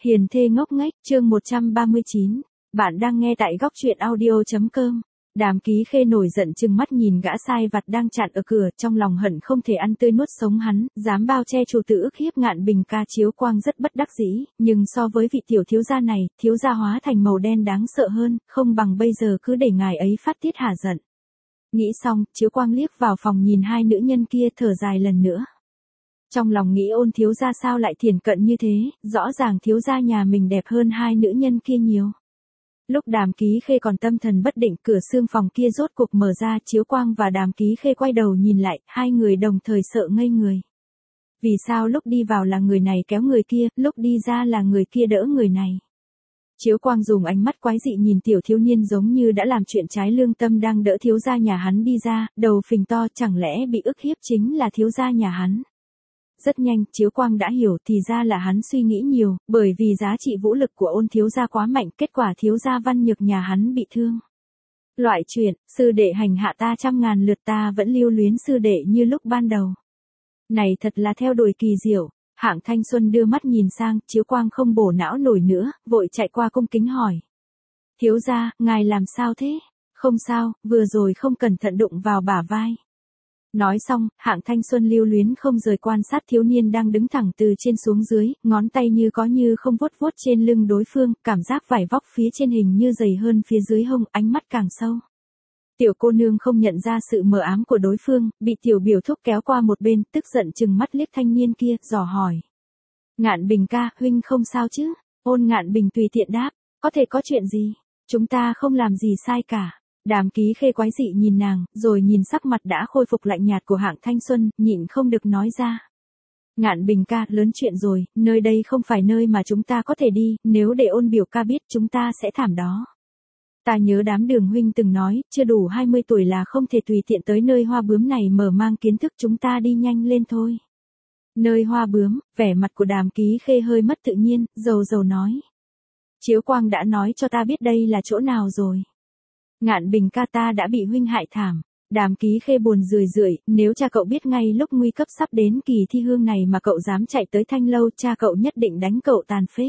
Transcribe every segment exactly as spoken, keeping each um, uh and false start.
Hiền thê ngốc nghếch, chương một trăm ba mươi chín. Bạn đang nghe tại góc truyện audio chấm com. Đàm Ký Khê nổi giận trừng mắt nhìn gã sai vặt đang chặn ở cửa, trong lòng hận không thể ăn tươi nuốt sống hắn, dám bao che chủ tử ức hiếp Ngạn Bình ca. Chiếu Quang rất bất đắc dĩ, nhưng so với vị tiểu thiếu gia này, thiếu gia hóa thành màu đen đáng sợ hơn, không bằng bây giờ cứ để ngài ấy phát tiết hả giận. Nghĩ xong, Chiếu Quang liếc vào phòng nhìn hai nữ nhân kia, thở dài lần nữa. Trong lòng nghĩ Ôn thiếu gia sao lại thiển cận như thế, rõ ràng thiếu gia nhà mình đẹp hơn hai nữ nhân kia nhiều. Lúc Đàm Ký Khê còn tâm thần bất định, cửa xương phòng kia rốt cuộc mở ra, Chiếu Quang và Đàm Ký Khê quay đầu nhìn lại, hai người đồng thời sợ ngây người. Vì sao lúc đi vào là người này kéo người kia, lúc đi ra là người kia đỡ người này? Chiếu Quang dùng ánh mắt quái dị nhìn tiểu thiếu niên giống như đã làm chuyện trái lương tâm đang đỡ thiếu gia nhà hắn đi ra, đầu phình to, chẳng lẽ bị ức hiếp chính là thiếu gia nhà hắn? Rất nhanh, Chiếu Quang đã hiểu, thì ra là hắn suy nghĩ nhiều, bởi vì giá trị vũ lực của Ôn thiếu gia quá mạnh, kết quả thiếu gia Văn Nhược nhà hắn bị thương. Loại chuyện, sư đệ hành hạ ta trăm ngàn lượt ta vẫn lưu luyến sư đệ như lúc ban đầu. Này thật là theo đuổi kỳ diệu. Hạng Thanh Xuân đưa mắt nhìn sang, Chiếu Quang không bổ não nổi nữa, vội chạy qua cung kính hỏi. Thiếu gia, ngài làm sao thế? Không sao, vừa rồi không cẩn thận đụng vào bả vai. Nói xong, Hạng Thanh Xuân lưu luyến không rời quan sát thiếu niên đang đứng thẳng từ trên xuống dưới, ngón tay như có như không vuốt vuốt trên lưng đối phương, cảm giác vải vóc phía trên hình như dày hơn phía dưới hông, ánh mắt càng sâu. Tiểu cô nương không nhận ra sự mờ ám của đối phương, bị tiểu biểu thúc kéo qua một bên, tức giận chừng mắt liếc thanh niên kia, dò hỏi. Ngạn Bình ca, huynh không sao chứ? Ôn Ngạn Bình tùy tiện đáp, có thể có chuyện gì? Chúng ta không làm gì sai cả. Đàm Ký Khê quái dị nhìn nàng, rồi nhìn sắc mặt đã khôi phục lạnh nhạt của Hạng Thanh Xuân, nhịn không được nói ra. Ngạn Bình ca, lớn chuyện rồi, nơi đây không phải nơi mà chúng ta có thể đi, nếu để Ôn biểu ca biết chúng ta sẽ thảm đó. Ta nhớ đám Đường huynh từng nói, chưa đủ hai mươi tuổi là không thể tùy tiện tới nơi Hoa Bướm này mở mang kiến thức, chúng ta đi nhanh lên thôi. Nơi Hoa Bướm, vẻ mặt của Đàm Ký Khê hơi mất tự nhiên, dầu dầu nói. Chiếu Quang đã nói cho ta biết đây là chỗ nào rồi. Ngạn Bình ca, ta đã bị huynh hại thảm. Đàm Ký Khê buồn rười rượi, nếu cha cậu biết ngay lúc nguy cấp sắp đến kỳ thi hương này mà cậu dám chạy tới Thanh Lâu, cha cậu nhất định đánh cậu tàn phế.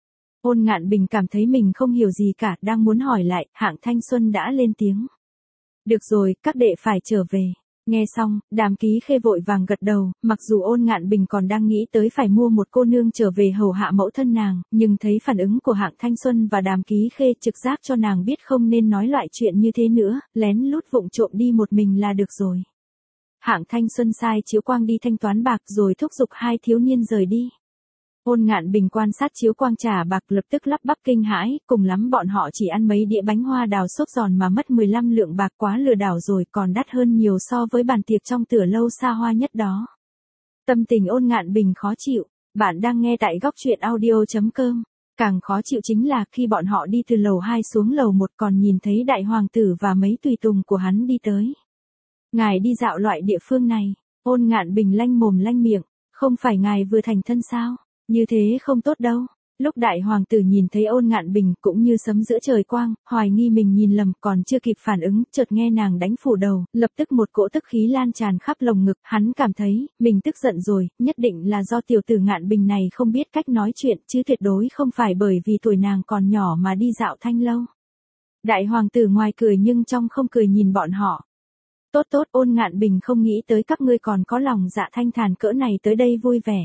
Ôn Ngạn Bình cảm thấy mình không hiểu gì cả, đang muốn hỏi lại, Hạng Thanh Xuân đã lên tiếng. Được rồi, các đệ phải trở về. Nghe xong, Đàm Ký Khê vội vàng gật đầu, mặc dù Ôn Ngạn Bình còn đang nghĩ tới phải mua một cô nương trở về hầu hạ mẫu thân nàng, nhưng thấy phản ứng của Hạng Thanh Xuân và Đàm Ký Khê trực giác cho nàng biết không nên nói loại chuyện như thế nữa, lén lút vụng trộm đi một mình là được rồi. Hạng Thanh Xuân sai Chiếu Quang đi thanh toán bạc rồi thúc giục hai thiếu niên rời đi. Ôn Ngạn Bình quan sát Chiếu Quang trả bạc lập tức lắp bắp kinh hãi, cùng lắm bọn họ chỉ ăn mấy đĩa bánh hoa đào xốp giòn mà mất mười lăm lượng bạc, quá lừa đảo rồi, còn đắt hơn nhiều so với bàn tiệc trong tửa lâu xa hoa nhất đó. Tâm tình Ôn Ngạn Bình khó chịu, bạn đang nghe tại góc truyện audio chấm com. Càng khó chịu chính là khi bọn họ đi từ lầu hai xuống lầu một còn nhìn thấy đại hoàng tử và mấy tùy tùng của hắn đi tới. Ngài đi dạo loại địa phương này, Ôn Ngạn Bình lanh mồm lanh miệng, không phải ngài vừa thành thân sao? Như thế không tốt đâu. Lúc đại hoàng tử nhìn thấy Ôn Ngạn Bình cũng như sấm giữa trời quang, hoài nghi mình nhìn lầm, còn chưa kịp phản ứng, chợt nghe nàng đánh phủ đầu, lập tức một cỗ tức khí lan tràn khắp lồng ngực, hắn cảm thấy, mình tức giận rồi, nhất định là do tiểu tử Ngạn Bình này không biết cách nói chuyện, chứ tuyệt đối không phải bởi vì tuổi nàng còn nhỏ mà đi dạo Thanh Lâu. Đại hoàng tử ngoài cười nhưng trong không cười nhìn bọn họ. Tốt tốt, Ôn Ngạn Bình không nghĩ tới các ngươi còn có lòng dạ thanh thản cỡ này tới đây vui vẻ.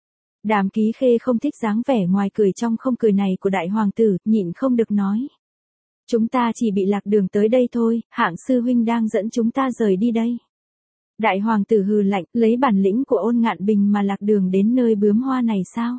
Đàm Ký Khê không thích dáng vẻ ngoài cười trong không cười này của đại hoàng tử, nhịn không được nói. Chúng ta chỉ bị lạc đường tới đây thôi, Hạng sư huynh đang dẫn chúng ta rời đi đây. Đại hoàng tử hừ lạnh, lấy bản lĩnh của Ôn Ngạn Bình mà lạc đường đến nơi bướm hoa này sao?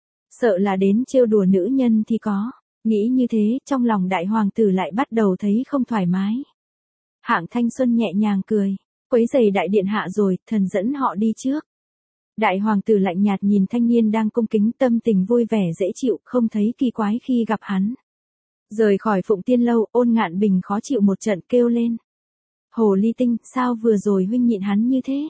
Sợ là đến trêu đùa nữ nhân thì có. Nghĩ như thế, trong lòng đại hoàng tử lại bắt đầu thấy không thoải mái. Hạng Thanh Xuân nhẹ nhàng cười, quấy giày đại điện hạ rồi, thần dẫn họ đi trước. Đại hoàng tử lạnh nhạt nhìn thanh niên đang cung kính, tâm tình vui vẻ dễ chịu, không thấy kỳ quái khi gặp hắn. Rời khỏi Phụng Tiên Lâu, Ôn Ngạn Bình khó chịu một trận kêu lên. Hồ ly tinh, sao vừa rồi huynh nhịn hắn như thế?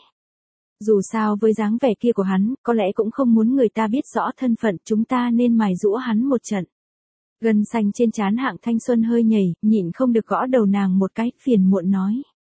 Dù sao với dáng vẻ kia của hắn, có lẽ cũng không muốn người ta biết rõ thân phận, chúng ta nên mài giũa hắn một trận. Gân xanh trên trán Hạng Thanh Xuân hơi nhảy, nhịn không được gõ đầu nàng một cái, phiền muộn nói.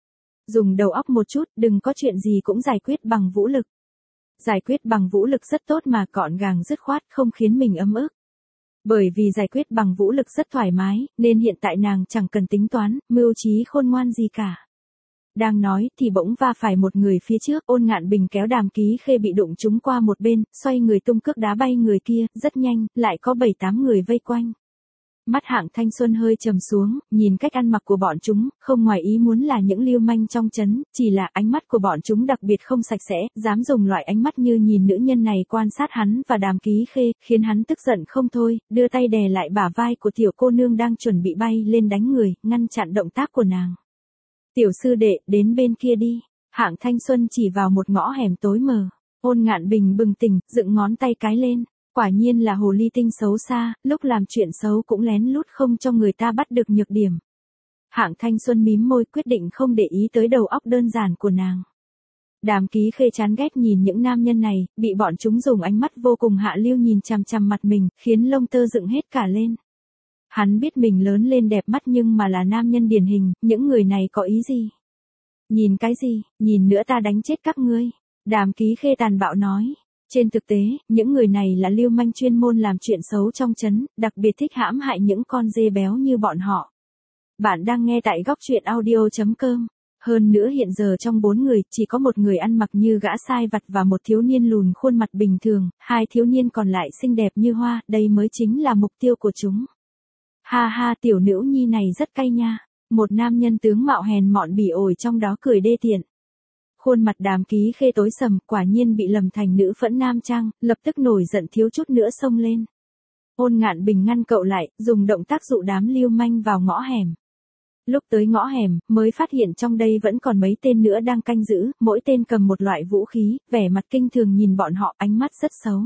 Dùng đầu óc một chút, đừng có chuyện gì cũng giải quyết bằng vũ lực. Giải quyết bằng vũ lực rất tốt mà, gọn gàng dứt khoát, không khiến mình ấm ức. Bởi vì giải quyết bằng vũ lực rất thoải mái, nên hiện tại nàng chẳng cần tính toán, mưu trí khôn ngoan gì cả. Đang nói thì bỗng va phải một người phía trước, Ôn Ngạn Bình kéo Đàm Ký Khê bị đụng trúng qua một bên, xoay người tung cước đá bay người kia, rất nhanh, lại có bảy tám người vây quanh. Mắt Hạng Thanh Xuân hơi trầm xuống, nhìn cách ăn mặc của bọn chúng, không ngoài ý muốn là những lưu manh trong trấn, chỉ là ánh mắt của bọn chúng đặc biệt không sạch sẽ, dám dùng loại ánh mắt như nhìn nữ nhân này quan sát hắn và Đàm Ký Khê, khiến hắn tức giận không thôi, đưa tay đè lại bả vai của tiểu cô nương đang chuẩn bị bay lên đánh người, ngăn chặn động tác của nàng. Tiểu sư đệ, đến bên kia đi. Hạng Thanh Xuân chỉ vào một ngõ hẻm tối mờ. Ôn Ngạn Bình bừng tỉnh, dựng ngón tay cái lên. Quả nhiên là hồ ly tinh xấu xa, lúc làm chuyện xấu cũng lén lút không cho người ta bắt được nhược điểm. Hạng Thanh Xuân mím môi quyết định không để ý tới đầu óc đơn giản của nàng. Đàm Ký Khê chán ghét nhìn những nam nhân này, bị bọn chúng dùng ánh mắt vô cùng hạ lưu nhìn chằm chằm mặt mình, khiến lông tơ dựng hết cả lên. Hắn biết mình lớn lên đẹp mắt nhưng mà là nam nhân điển hình, những người này có ý gì? Nhìn cái gì, nhìn nữa ta đánh chết các ngươi. Đàm Ký Khê tàn bạo nói. Trên thực tế, những người này là lưu manh chuyên môn làm chuyện xấu trong trấn, đặc biệt thích hãm hại những con dê béo như bọn họ. Bạn đang nghe tại góc truyện audio chấm com. Hơn nữa hiện giờ trong bốn người, chỉ có một người ăn mặc như gã sai vặt và một thiếu niên lùn khuôn mặt bình thường, hai thiếu niên còn lại xinh đẹp như hoa, đây mới chính là mục tiêu của chúng. Ha ha, tiểu nữ nhi này rất cay nha. Một nam nhân tướng mạo hèn mọn bỉ ổi trong đó cười đê tiện. Khuôn mặt Đàm Ký Khê tối sầm, quả nhiên bị lầm thành nữ phẫn nam trang, lập tức nổi giận thiếu chút nữa xông lên. Ôn Ngạn Bình ngăn cậu lại, dùng động tác dụ đám lưu manh vào ngõ hẻm. Lúc tới ngõ hẻm, mới phát hiện trong đây vẫn còn mấy tên nữa đang canh giữ, mỗi tên cầm một loại vũ khí, vẻ mặt kinh thường nhìn bọn họ, ánh mắt rất xấu.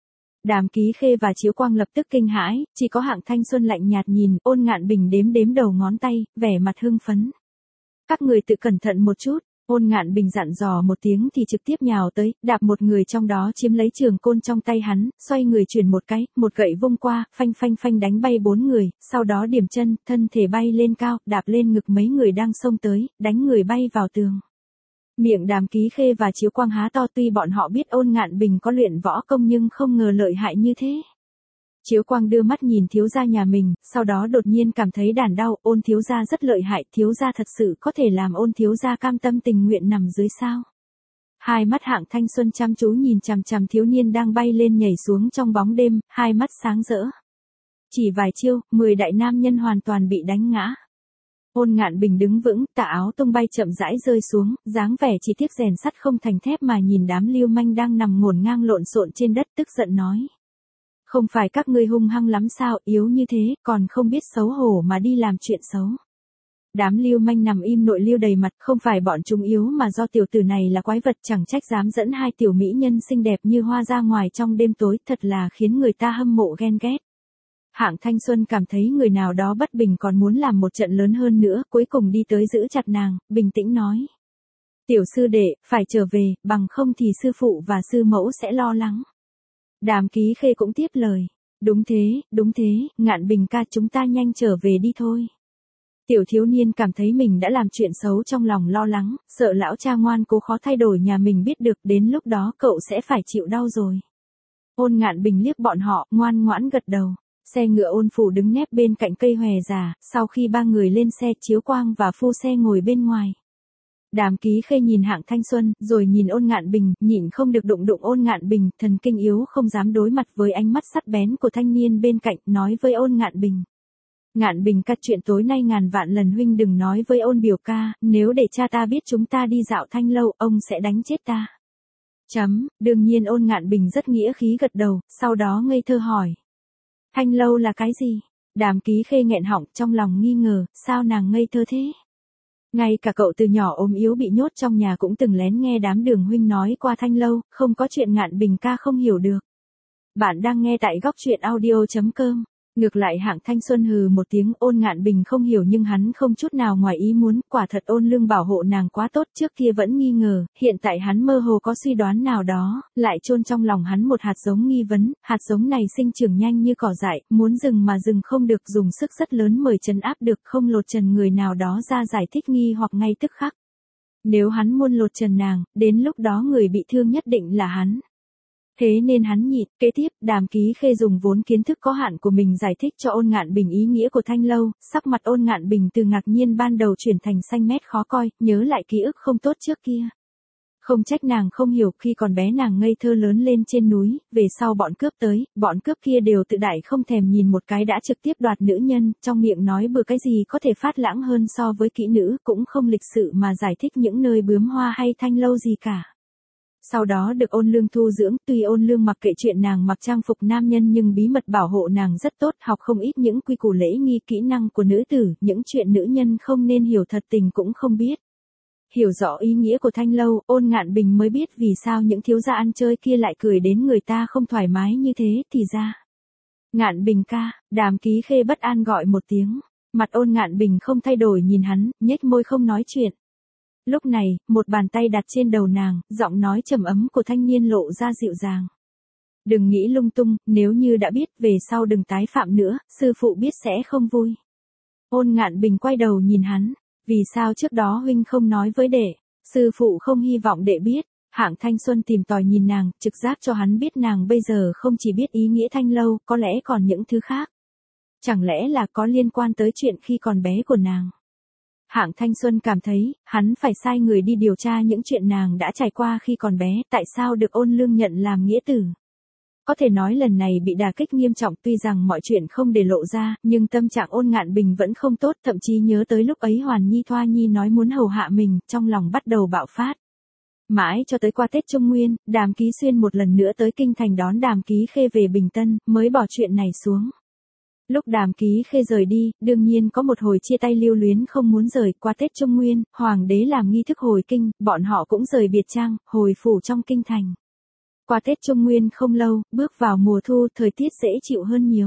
Đàm Ký Khê và Chiếu Quang lập tức kinh hãi, chỉ có Hạng Thanh Xuân lạnh nhạt nhìn, Ôn Ngạn Bình đếm đếm đầu ngón tay, vẻ mặt hưng phấn. Các người tự cẩn thận một chút. Ôn Ngạn Bình dặn dò một tiếng thì trực tiếp nhào tới, đạp một người trong đó chiếm lấy trường côn trong tay hắn, xoay người chuyển một cái, một gậy vung qua, phanh phanh phanh đánh bay bốn người, sau đó điểm chân, thân thể bay lên cao, đạp lên ngực mấy người đang xông tới, đánh người bay vào tường. Miệng Đàm Ký Khê và Chiếu Quang há to, tuy bọn họ biết Ôn Ngạn Bình có luyện võ công nhưng không ngờ lợi hại như thế. Chiếu Quang đưa mắt nhìn thiếu gia nhà mình, sau đó đột nhiên cảm thấy đàn đau, Ôn thiếu gia rất lợi hại, thiếu gia thật sự có thể làm Ôn thiếu gia cam tâm tình nguyện nằm dưới sao. Hai mắt Hạng Thanh Xuân chăm chú nhìn chằm chằm thiếu niên đang bay lên nhảy xuống trong bóng đêm, hai mắt sáng rỡ. Chỉ vài chiêu, mười đại nam nhân hoàn toàn bị đánh ngã. Ôn Ngạn Bình đứng vững, tà áo tung bay chậm rãi rơi xuống, dáng vẻ chỉ tiếc rèn sắt không thành thép mà nhìn đám lưu manh đang nằm ngổn ngang lộn xộn trên đất, tức giận nói. Không phải các ngươi hung hăng lắm sao, yếu như thế, còn không biết xấu hổ mà đi làm chuyện xấu. Đám lưu manh nằm im nội lưu đầy mặt, không phải bọn chúng yếu mà do tiểu tử này là quái vật, chẳng trách dám dẫn hai tiểu mỹ nhân xinh đẹp như hoa ra ngoài trong đêm tối, thật là khiến người ta hâm mộ ghen ghét. Hạng Thanh Xuân cảm thấy người nào đó bất bình còn muốn làm một trận lớn hơn nữa, cuối cùng đi tới giữ chặt nàng, bình tĩnh nói. Tiểu sư đệ, phải trở về, bằng không thì sư phụ và sư mẫu sẽ lo lắng. Đàm Ký Khê cũng tiếp lời. Đúng thế, đúng thế, Ngạn Bình ca, chúng ta nhanh trở về đi thôi. Tiểu thiếu niên cảm thấy mình đã làm chuyện xấu, trong lòng lo lắng, sợ lão cha ngoan cố khó thay đổi nhà mình biết được, đến lúc đó cậu sẽ phải chịu đau rồi. Ôn Ngạn Bình liếc bọn họ, ngoan ngoãn gật đầu. Xe ngựa Ôn phủ đứng nép bên cạnh cây hòe già, sau khi ba người lên xe, Chiếu Quang và phu xe ngồi bên ngoài. Đàm Ký Khê nhìn Hạng Thanh Xuân, rồi nhìn Ôn Ngạn Bình, nhịn không được đụng đụng Ôn Ngạn Bình, thần kinh yếu không dám đối mặt với ánh mắt sắc bén của thanh niên bên cạnh, nói với Ôn Ngạn Bình. Ngạn Bình ca, chuyện tối nay ngàn vạn lần huynh đừng nói với Ôn biểu ca, nếu để cha ta biết chúng ta đi dạo Thanh lâu, ông sẽ đánh chết ta. Chấm, đương nhiên Ôn Ngạn Bình rất nghĩa khí gật đầu, sau đó ngây thơ hỏi. Thanh lâu là cái gì? Đàm Ký Khê nghẹn họng, trong lòng nghi ngờ, sao nàng ngây thơ thế? Ngay cả cậu từ nhỏ ốm yếu bị nhốt trong nhà cũng từng lén nghe đám Đường huynh nói qua Thanh lâu, không có chuyện Ngạn Bình ca không hiểu được. Bạn đang nghe tại góc truyện audio chấm com. Ngược lại Hạng Thanh Xuân hừ một tiếng, Ôn Ngạn Bình không hiểu nhưng hắn không chút nào ngoài ý muốn, quả thật Ôn Lương bảo hộ nàng quá tốt, trước kia vẫn nghi ngờ, hiện tại hắn mơ hồ có suy đoán nào đó, lại chôn trong lòng hắn một hạt giống nghi vấn, hạt giống này sinh trưởng nhanh như cỏ dại, muốn dừng mà dừng không được, dùng sức rất lớn mời trấn áp được, không lột trần người nào đó ra giải thích nghi hoặc ngay tức khắc. Nếu hắn muốn lột trần nàng, đến lúc đó người bị thương nhất định là hắn. Thế nên hắn nhịn. Kế tiếp, Đàm Ký Khê dùng vốn kiến thức có hạn của mình giải thích cho Ôn Ngạn Bình ý nghĩa của thanh lâu, sắc mặt Ôn Ngạn Bình từ ngạc nhiên ban đầu chuyển thành xanh mét khó coi, nhớ lại ký ức không tốt trước kia. Không trách nàng không hiểu, khi còn bé nàng ngây thơ lớn lên trên núi, về sau bọn cướp tới, bọn cướp kia đều tự đại không thèm nhìn một cái đã trực tiếp đoạt nữ nhân, trong miệng nói bừa cái gì có thể phát lãng hơn so với kỹ nữ, cũng không lịch sự mà giải thích những nơi bướm hoa hay thanh lâu gì cả. Sau đó được Ôn Lương thu dưỡng, tuy Ôn Lương mặc kệ chuyện nàng mặc trang phục nam nhân nhưng bí mật bảo hộ nàng rất tốt, học không ít những quy củ lễ nghi kỹ năng của nữ tử, những chuyện nữ nhân không nên hiểu thật tình cũng không biết. Hiểu rõ ý nghĩa của thanh lâu, Ôn Ngạn Bình mới biết vì sao những thiếu gia ăn chơi kia lại cười đến người ta không thoải mái như thế, thì ra. Ngạn Bình ca, Đàm Ký Khê bất an gọi một tiếng, mặt Ôn Ngạn Bình không thay đổi nhìn hắn, nhếch môi không nói chuyện. Lúc này, một bàn tay đặt trên đầu nàng, giọng nói trầm ấm của thanh niên lộ ra dịu dàng. Đừng nghĩ lung tung, nếu như đã biết, về sau đừng tái phạm nữa, sư phụ biết sẽ không vui. Ôn Ngạn Bình quay đầu nhìn hắn, vì sao trước đó huynh không nói với đệ, sư phụ không hy vọng đệ biết. Hạng Thanh Xuân tìm tòi nhìn nàng, trực giác cho hắn biết nàng bây giờ không chỉ biết ý nghĩa thanh lâu, có lẽ còn những thứ khác. Chẳng lẽ là có liên quan tới chuyện khi còn bé của nàng. Hạng Thanh Xuân cảm thấy, hắn phải sai người đi điều tra những chuyện nàng đã trải qua khi còn bé, tại sao được Ôn Lương nhận làm nghĩa tử. Có thể nói lần này bị đả kích nghiêm trọng, tuy rằng mọi chuyện không để lộ ra, nhưng tâm trạng Ôn Ngạn Bình vẫn không tốt, thậm chí nhớ tới lúc ấy Hoàn Nhi Thoa Nhi nói muốn hầu hạ mình, trong lòng bắt đầu bạo phát. Mãi cho tới qua Tết Trung Nguyên, Đàm Ký Xuyên một lần nữa tới kinh thành đón Đàm Ký Khê về Bình Tân, mới bỏ chuyện này xuống. Lúc Đàm Ký Khê rời đi, đương nhiên có một hồi chia tay lưu luyến không muốn rời. Qua Tết Trung Nguyên, Hoàng đế làm nghi thức hồi kinh, bọn họ cũng rời biệt trang, hồi phủ trong kinh thành. Qua Tết Trung Nguyên không lâu, bước vào mùa thu, thời tiết dễ chịu hơn nhiều.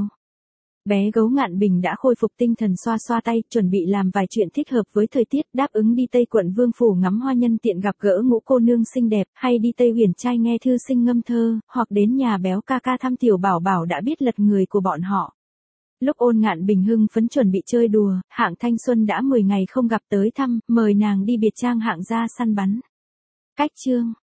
Bé gấu Ngạn Bình đã khôi phục tinh thần, xoa xoa tay, chuẩn bị làm vài chuyện thích hợp với thời tiết, đáp ứng đi Tây Quận Vương phủ ngắm hoa, nhân tiện gặp gỡ ngũ cô nương xinh đẹp, hay đi Tây Huyền trai nghe thư sinh ngâm thơ, hoặc đến nhà béo ca ca thăm tiểu bảo bảo đã biết lật người của bọn họ. Lúc Ôn Ngạn Bình hưng phấn chuẩn bị chơi đùa, Hạng Thanh Xuân đã mười ngày không gặp tới thăm, mời nàng đi biệt trang Hạng gia săn bắn. Cách chương